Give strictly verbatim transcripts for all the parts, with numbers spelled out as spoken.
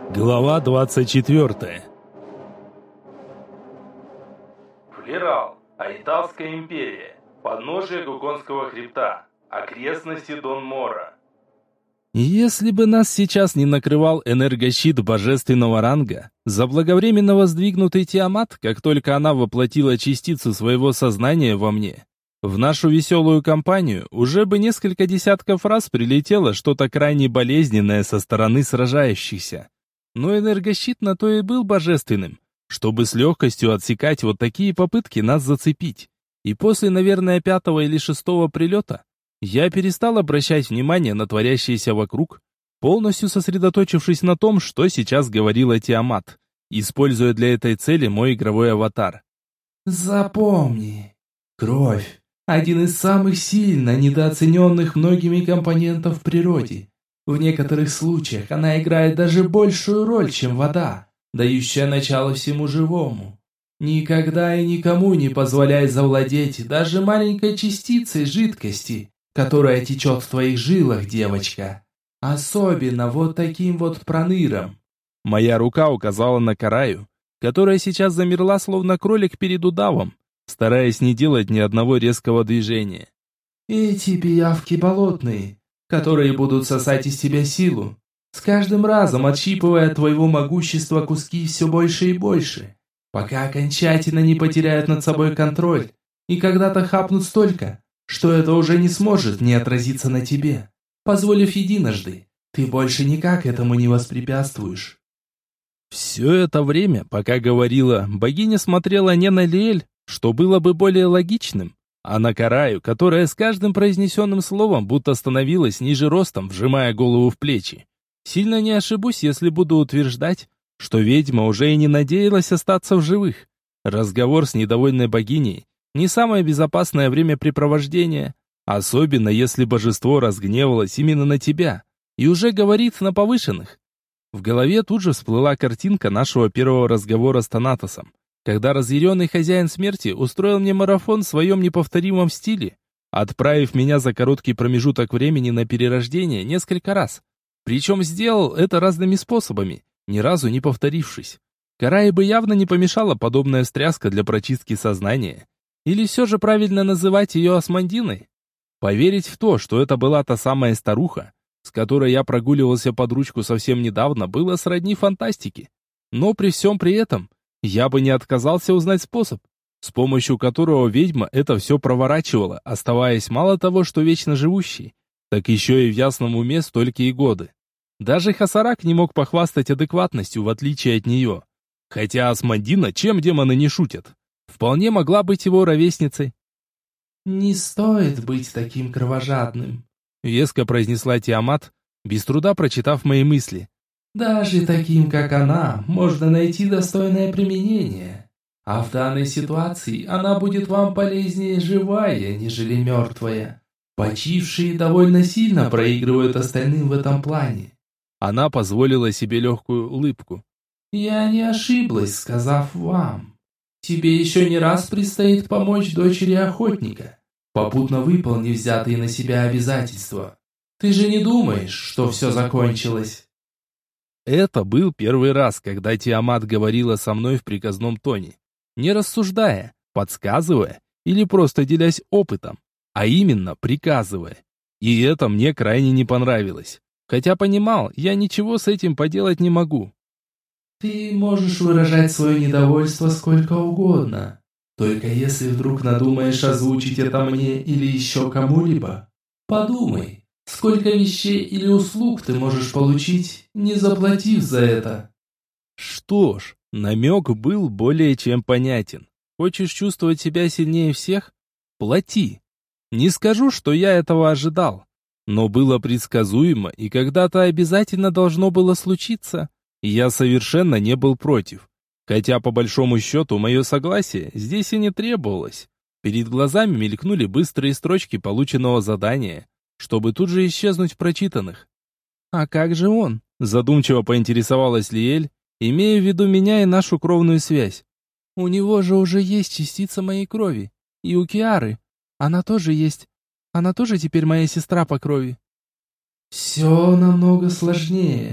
Глава двадцать четвертая. Флерал. Айталская империя. Подножие Гуконского хребта. Окрестности Дон-Мора. Если бы нас сейчас не накрывал энергощит божественного ранга, заблаговременно воздвигнутый Тиамат, как только она воплотила частицу своего сознания во мне, в нашу веселую компанию уже бы несколько десятков раз прилетело что-то крайне болезненное со стороны сражающихся. Но энергощит на то и был божественным, чтобы с легкостью отсекать вот такие попытки нас зацепить. И после, наверное, пятого или шестого прилета, я перестал обращать внимание на творящееся вокруг, полностью сосредоточившись на том, что сейчас говорила Тиамат, используя для этой цели мой игровой аватар. Запомни, кровь – один из самых сильно недооцененных многими компонентов в природе. В некоторых случаях она играет даже большую роль, чем вода, дающая начало всему живому. Никогда и никому не позволяй завладеть даже маленькой частицей жидкости, которая течет в твоих жилах, девочка. Особенно вот таким вот проныром. Моя рука указала на Караю, которая сейчас замерла, словно кролик перед удавом, стараясь не делать ни одного резкого движения. Эти пиявки болотные, которые будут сосать из тебя силу, с каждым разом отщипывая от твоего могущества куски все больше и больше, пока окончательно не потеряют над собой контроль и когда-то хапнут столько, что это уже не сможет не отразиться на тебе. Позволив единожды, ты больше никак этому не воспрепятствуешь. Все это время, пока говорила, богиня смотрела не на Лиэль, что было бы более логичным, а на Караю, которая с каждым произнесенным словом будто становилась ниже ростом, вжимая голову в плечи. Сильно не ошибусь, если буду утверждать, что ведьма уже и не надеялась остаться в живых. Разговор с недовольной богиней – не самое безопасное времяпрепровождение, особенно если божество разгневалось именно на тебя и уже говорит на повышенных. В голове тут же всплыла картинка нашего первого разговора с Танатосом, когда разъяренный хозяин смерти устроил мне марафон в своем неповторимом стиле, отправив меня за короткий промежуток времени на перерождение несколько раз. Причем сделал это разными способами, ни разу не повторившись. Карае бы явно не помешала подобная встряска для прочистки сознания. Или все же правильно называть ее Османдиной? Поверить в то, что это была та самая старуха, с которой я прогуливался под ручку совсем недавно, было сродни фантастике. Но при всем при этом я бы не отказался узнать способ, с помощью которого ведьма это все проворачивала, оставаясь мало того, что вечно живущей, так еще и в ясном уме столькие годы. Даже Хасарак не мог похвастать адекватностью, в отличие от нее. Хотя Османдина, чем демоны не шутят, вполне могла быть его ровесницей. «Не стоит быть таким кровожадным», — веско произнесла Тиамат, без труда прочитав мои мысли. «Даже таким, как она, можно найти достойное применение. А в данной ситуации она будет вам полезнее живая, нежели мертвая. Почившие довольно сильно проигрывают остальным в этом плане». Она позволила себе легкую улыбку. «Я не ошиблась, сказав вам. Тебе еще не раз предстоит помочь дочери охотника, попутно выполнив взятые на себя обязательства. Ты же не думаешь, что все закончилось?» Это был первый раз, когда Тиамат говорила со мной в приказном тоне, не рассуждая, подсказывая или просто делясь опытом, а именно приказывая. И это мне крайне не понравилось. Хотя понимал, я ничего с этим поделать не могу. «Ты можешь выражать свое недовольство сколько угодно, только если вдруг надумаешь озвучить это мне или еще кому-либо, подумай, сколько вещей или услуг ты можешь получить, не заплатив за это». Что ж, намек был более чем понятен. Хочешь чувствовать себя сильнее всех? Плати. Не скажу, что я этого ожидал, но было предсказуемо и когда-то обязательно должно было случиться. Я совершенно не был против. Хотя, по большому счету, мое согласие здесь и не требовалось. Перед глазами мелькнули быстрые строчки полученного задания, чтобы тут же исчезнуть в прочитанных. «А как же он?» – задумчиво поинтересовалась Лиэль, имея в виду меня и нашу кровную связь. «У него же уже есть частица моей крови. И у Киары. Она тоже есть. Она тоже теперь моя сестра по крови». «Все намного сложнее.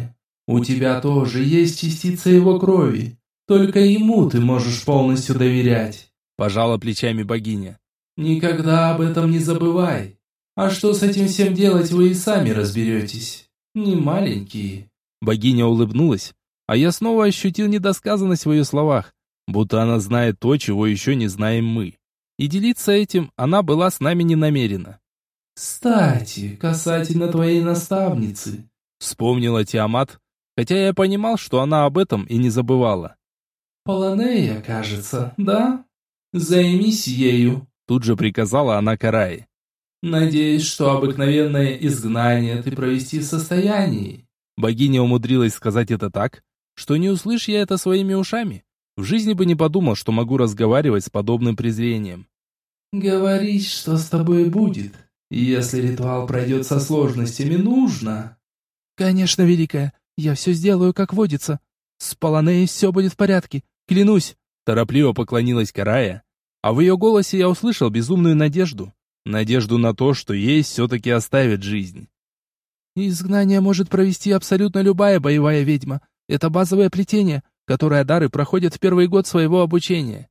У тебя тоже есть частица его крови. Только ему ты можешь полностью доверять. Пожала плечами богиня. Никогда об этом не забывай. А что с этим всем делать, вы и сами разберетесь. Не маленькие. Богиня улыбнулась, а я снова ощутил недосказанность в ее словах, будто она знает то, чего еще не знаем мы. И делиться этим она была с нами не намерена. «Кстати, касательно твоей наставницы», — вспомнила Тиамат, хотя я понимал, что она об этом и не забывала. «Полонея, кажется, да? Займись ею», — тут же приказала она Карае. «Надеюсь, что обыкновенное изгнание ты провести в состоянии». Богиня умудрилась сказать это так, что не услышь я это своими ушами, в жизни бы не подумал, что могу разговаривать с подобным презрением. «Говорить, что с тобой будет, если ритуал пройдет со сложностями, нужно». «Конечно, Великая, я все сделаю, как водится. С Полонеей все будет в порядке, клянусь», торопливо поклонилась Карая, а в ее голосе я услышал безумную надежду. Надежду на то, что ей все-таки оставят жизнь. «Изгнание может провести абсолютно любая боевая ведьма. Это базовое плетение, которое дары проходят в первый год своего обучения».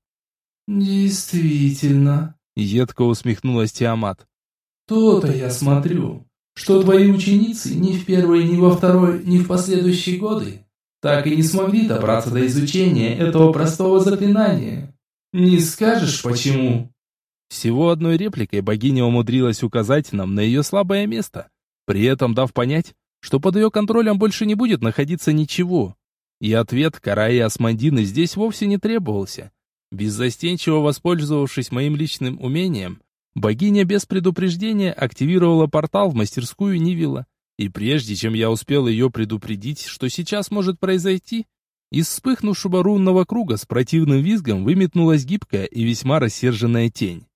«Действительно», — едко усмехнулась Тиамат. «То-то я смотрю, что твои ученицы ни в первый, ни во второй, ни в последующие годы так и не смогли добраться до изучения этого простого заклинания. Не скажешь, почему?» Всего одной репликой богиня умудрилась указать нам на ее слабое место, при этом дав понять, что под ее контролем больше не будет находиться ничего. И ответ Караи Асмандины здесь вовсе не требовался. Беззастенчиво воспользовавшись моим личным умением, богиня без предупреждения активировала портал в мастерскую Нивила. И прежде чем я успел ее предупредить, что сейчас может произойти, из вспыхнувшего рунного круга с противным визгом выметнулась гибкая и весьма рассерженная тень.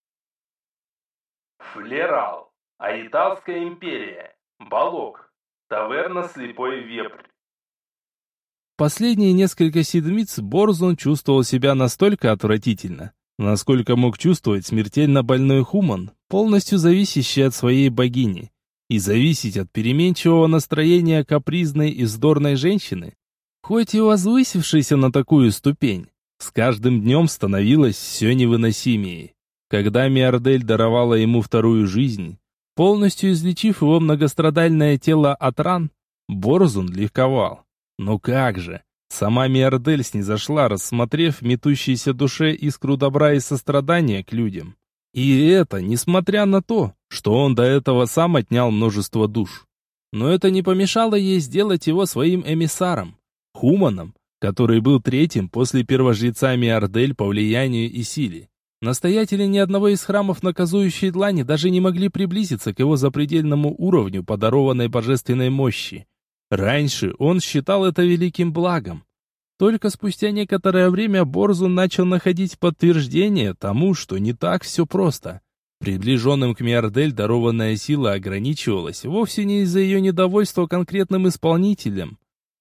Флерал. Аиталская империя. Балок. Таверна Слепой Вепрь. Последние несколько седмиц Борзун чувствовал себя настолько отвратительно, насколько мог чувствовать смертельно больной хуман, полностью зависящий от своей богини, и зависеть от переменчивого настроения капризной и вздорной женщины, хоть и возвысившейся на такую ступень, с каждым днем становилось все невыносимее. Когда Миардель даровала ему вторую жизнь, полностью излечив его многострадальное тело от ран, Борзун ликовал. Но как же? Сама Миардель снизошла, рассмотрев в метущейся душе искру добра и сострадания к людям. И это, несмотря на то, что он до этого сам отнял множество душ. Но это не помешало ей сделать его своим эмиссаром, хуманом, который был третьим после первожреца Миардель по влиянию и силе. Настоятели ни одного из храмов наказующей длани даже не могли приблизиться к его запредельному уровню подарованной божественной мощи. Раньше он считал это великим благом. Только спустя некоторое время Борзун начал находить подтверждение тому, что не так все просто. Приближенным к Миардель дарованная сила ограничивалась вовсе не из-за ее недовольства конкретным исполнителем.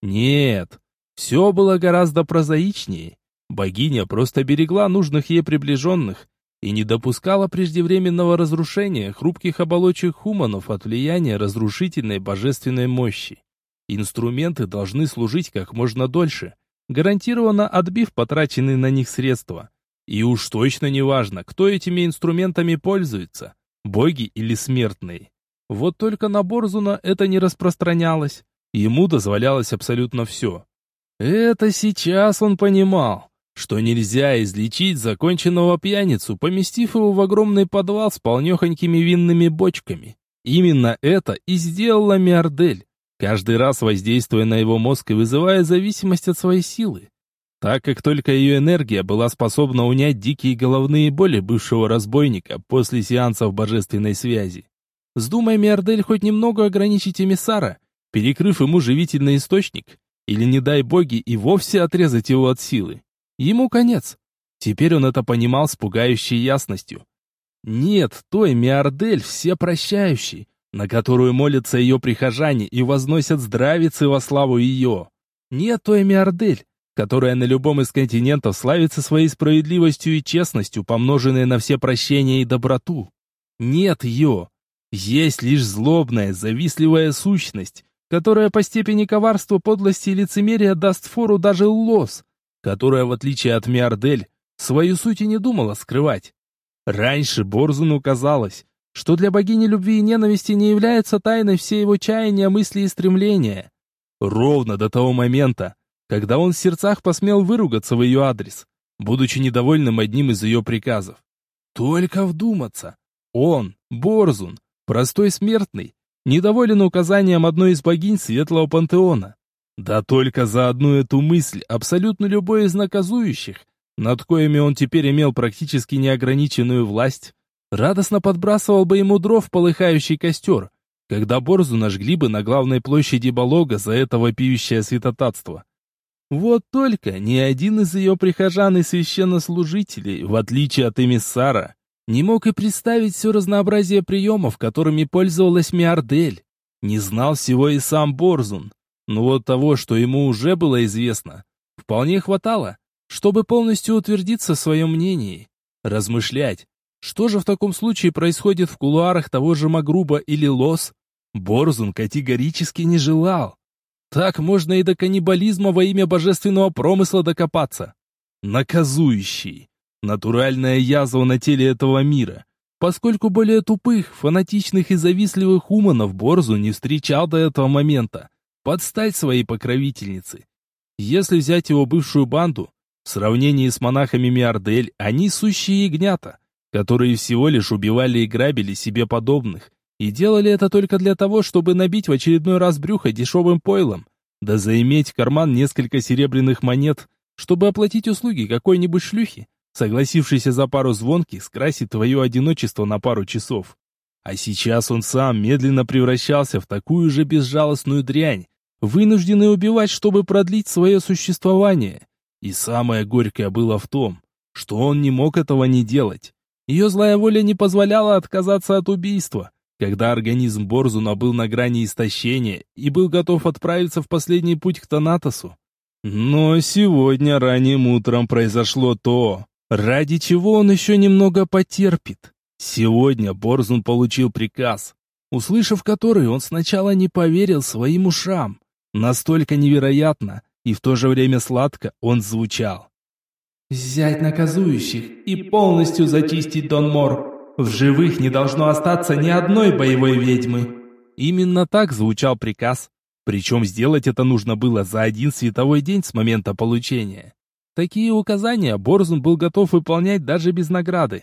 Нет, все было гораздо прозаичнее. Богиня просто берегла нужных ей приближенных и не допускала преждевременного разрушения хрупких оболочек хуманов от влияния разрушительной божественной мощи. Инструменты должны служить как можно дольше, гарантированно отбив потраченные на них средства. И уж точно не важно, кто этими инструментами пользуется, боги или смертные. Вот только на Борзуна это не распространялось, ему дозволялось абсолютно все. Это сейчас он понимал, что нельзя излечить законченного пьяницу, поместив его в огромный подвал с полнехонькими винными бочками. Именно это и сделала Миардель, каждый раз воздействуя на его мозг и вызывая зависимость от своей силы. Так как только ее энергия была способна унять дикие головные боли бывшего разбойника после сеансов божественной связи. Вздумай Миардель хоть немного ограничить эмиссара, перекрыв ему живительный источник, или, не дай боги, и вовсе отрезать его от силы. Ему конец. Теперь он это понимал с пугающей ясностью. Нет той Миардель всепрощающей, на которую молятся ее прихожане и возносят здравицы во славу ее. Нет той Миардель, которая на любом из континентов славится своей справедливостью и честностью, помноженной на все прощения и доброту. Нет ее. Есть лишь злобная, завистливая сущность, которая по степени коварства, подлости и лицемерия даст фору даже Лос, которая, в отличие от Миардель, свою суть и не думала скрывать. Раньше Борзуну казалось, что для богини любви и ненависти не является тайной все его чаяния, мысли и стремления. Ровно до того момента, когда он в сердцах посмел выругаться в ее адрес, будучи недовольным одним из ее приказов. Только вдуматься. Он, Борзун, простой смертный, недоволен указанием одной из богинь Светлого Пантеона. Да только за одну эту мысль абсолютно любой из наказующих, над коими он теперь имел практически неограниченную власть, радостно подбрасывал бы ему дров в полыхающий костер, когда Борзуна жгли бы на главной площади Балога за это вопиющее святотатство. Вот только ни один из ее прихожан и священнослужителей, в отличие от эмиссара, не мог и представить все разнообразие приемов, которыми пользовалась Миардель. Не знал всего и сам Борзун. Но вот того, что ему уже было известно, вполне хватало, чтобы полностью утвердиться в своем мнении. Размышлять, что же в таком случае происходит в кулуарах того же Магруба или Лос, Борзун категорически не желал. Так можно и до каннибализма во имя божественного промысла докопаться. Наказующий. Натуральная язва на теле этого мира. Поскольку более тупых, фанатичных и завистливых уманов Борзун не встречал до этого момента. Подстать своей покровительнице. Если взять его бывшую банду, в сравнении с монахами Миардель, они сущие ягнята, которые всего лишь убивали и грабили себе подобных. И делали это только для того, чтобы набить в очередной раз брюхо дешевым пойлом, да заиметь в карман несколько серебряных монет, чтобы оплатить услуги какой-нибудь шлюхи, согласившейся за пару звонких скрасить твое одиночество на пару часов. А сейчас он сам медленно превращался в такую же безжалостную дрянь, вынужденный убивать, чтобы продлить свое существование. И самое горькое было в том, что он не мог этого не делать. Ее злая воля не позволяла отказаться от убийства, когда организм Борзуна был на грани истощения и был готов отправиться в последний путь к Танатосу. Но сегодня ранним утром произошло то, ради чего он еще немного потерпит. Сегодня Борзун получил приказ, услышав который, он сначала не поверил своим ушам. Настолько невероятно и в то же время сладко он звучал. «Взять наказующих и полностью зачистить Донмор. В живых не должно остаться ни одной боевой ведьмы». Именно так звучал приказ. Причем сделать это нужно было за один световой день с момента получения. Такие указания Борзун был готов выполнять даже без награды.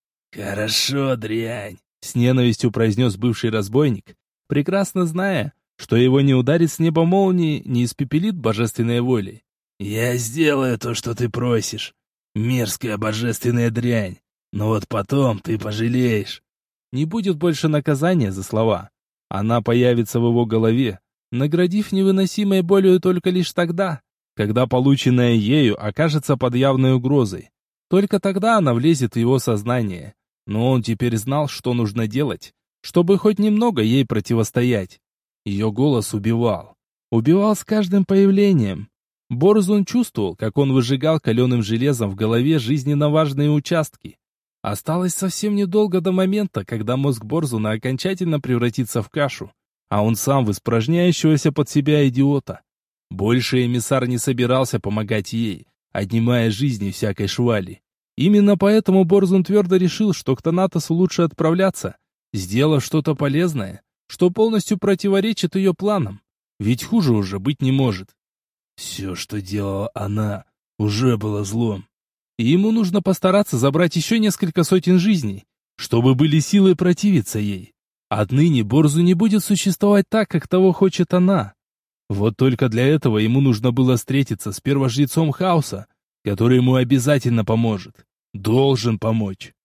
«Хорошо, дрянь», — с ненавистью произнес бывший разбойник, прекрасно зная, что его не ударит с неба молнии, не испепелит божественной волей. «Я сделаю то, что ты просишь. Мерзкая божественная дрянь. Но вот потом ты пожалеешь». Не будет больше наказания за слова. Она появится в его голове, наградив невыносимой болью только лишь тогда, когда полученное ею окажется под явной угрозой. Только тогда она влезет в его сознание. Но он теперь знал, что нужно делать, чтобы хоть немного ей противостоять. Ее голос убивал. Убивал с каждым появлением. Борзун чувствовал, как он выжигал каленым железом в голове жизненно важные участки. Осталось совсем недолго до момента, когда мозг Борзуна окончательно превратится в кашу, а он сам в испражняющегося под себя идиота. Больше эмиссар не собирался помогать ей, отнимая жизни всякой швали. Именно поэтому Борзун твердо решил, что к Танатосу лучше отправляться, сделав что-то полезное, что полностью противоречит ее планам, ведь хуже уже быть не может. Все, что делала она, уже было злом. И ему нужно постараться забрать еще несколько сотен жизней, чтобы были силы противиться ей. Отныне Борзу не будет существовать так, как того хочет она. Вот только для этого ему нужно было встретиться с первожрецом хаоса, который ему обязательно поможет. Должен помочь.